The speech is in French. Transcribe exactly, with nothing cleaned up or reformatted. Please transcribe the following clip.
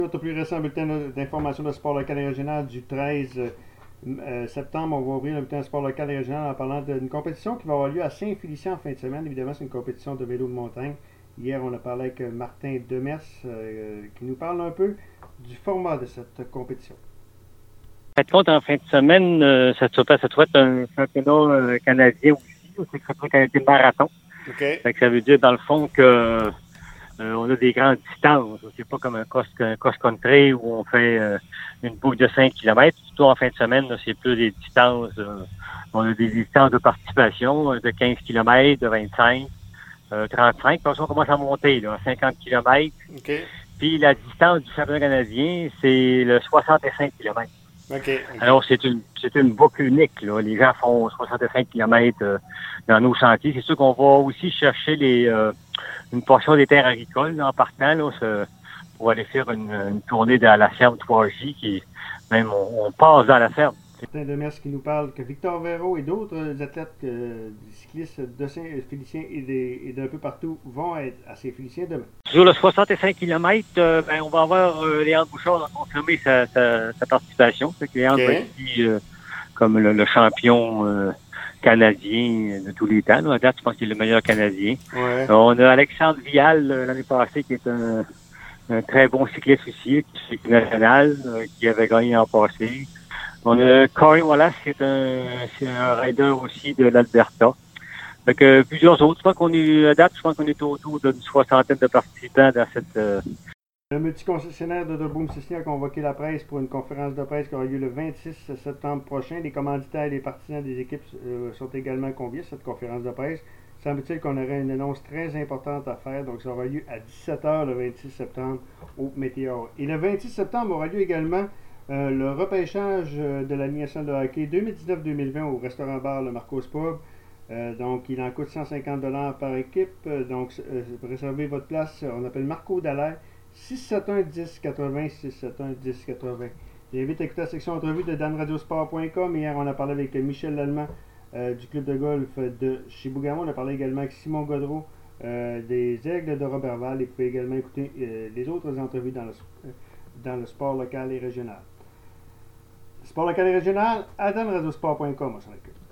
Notre plus récent bulletin d'information de sport local et régional du treize euh, septembre, on va ouvrir le bulletin de sport local et régional en parlant d'une compétition qui va avoir lieu à Saint-Félicien en fin de semaine. Évidemment, c'est une compétition de vélo de montagne. Hier, on a parlé avec Martin Demers euh, qui nous parle un peu du format de cette compétition. En fait, compte, en fin de semaine, euh, ça, ça, ça doit être un championnat euh, canadien aussi, c'est le championnat canadien de marathon. Okay. Fait que ça veut dire, dans le fond, que Euh, on a des grandes distances. C'est pas comme un cross-country où on fait euh, une boucle de cinq kilomètres. Surtout en fin de semaine, là, c'est plus des distances. Euh, on a des distances de participation euh, de quinze kilomètres, de vingt-cinq, euh, trente-cinq. Puis on commence à monter là, à cinquante kilomètres. Okay. Puis la distance du championnat canadien, c'est le soixante-cinq kilomètres. Okay, okay. Alors, c'est une c'est une boucle unique. Là. Les gens font soixante-cinq kilomètres euh, dans nos sentiers. C'est sûr qu'on va aussi chercher les euh, une portion des terres agricoles là, en partant là, ce, pour aller faire une, une tournée dans la ferme trois J, qui même on, on passe dans la ferme. Martin Demers qui nous parle que Victor Véro et d'autres athlètes, euh, cyclistes de Saint-Félicien et, des, et d'un peu partout vont être à Saint-Félicien demain. Sur le soixante-cinq kilomètres, euh, ben, on va avoir euh, Léandre Bouchard a confirmé sa, sa, sa participation. Fait que Léandre okay. va être euh, comme le, le champion euh, canadien de tous les temps. Là. À date, je pense qu'il est le meilleur Canadien. Ouais. On a Alexandre Vial euh, l'année passée, qui est un, un très bon cycliste aussi, qui est national, euh, qui avait gagné l'an passé. On a Corey Wallace, qui est un, c'est un rider aussi de l'Alberta. Fait que plusieurs autres. Je pense qu'on est, à date, je pense qu'on est autour d'une soixantaine de participants dans cette... Euh... Le multiconcessionnaire de Boom Cicely a convoqué la presse pour une conférence de presse qui aura lieu le vingt-six septembre prochain. Les commanditaires et les partisans des équipes euh, sont également conviés à cette conférence de presse. Semble-t-il qu'on aurait une annonce très importante à faire, donc ça aura lieu à dix-sept heures le vingt-six septembre au Météor. Et le vingt-six septembre aura lieu également euh, le repêchage de la Ligue nationale de hockey deux mille dix-neuf deux mille vingt au restaurant-bar Le Marcos Pub. Euh, donc, il en coûte cent cinquante dollars par équipe. Euh, donc, euh, réservez votre place. On appelle Marco Dallaire. six sept un dix quatre-vingts, six sept un dix quatre-vingts. J'invite à écouter la section entrevue de dan radio sport point com. Hier, on a parlé avec Michel Lallemand euh, du club de golf de Chibougamau. On a parlé également avec Simon Godreau euh, des Aigles de Robertval. Et vous pouvez également écouter euh, les autres entrevues dans le, euh, dans le sport local et régional. Sport local et régional, à dan radio sport point com, on s'en occupe.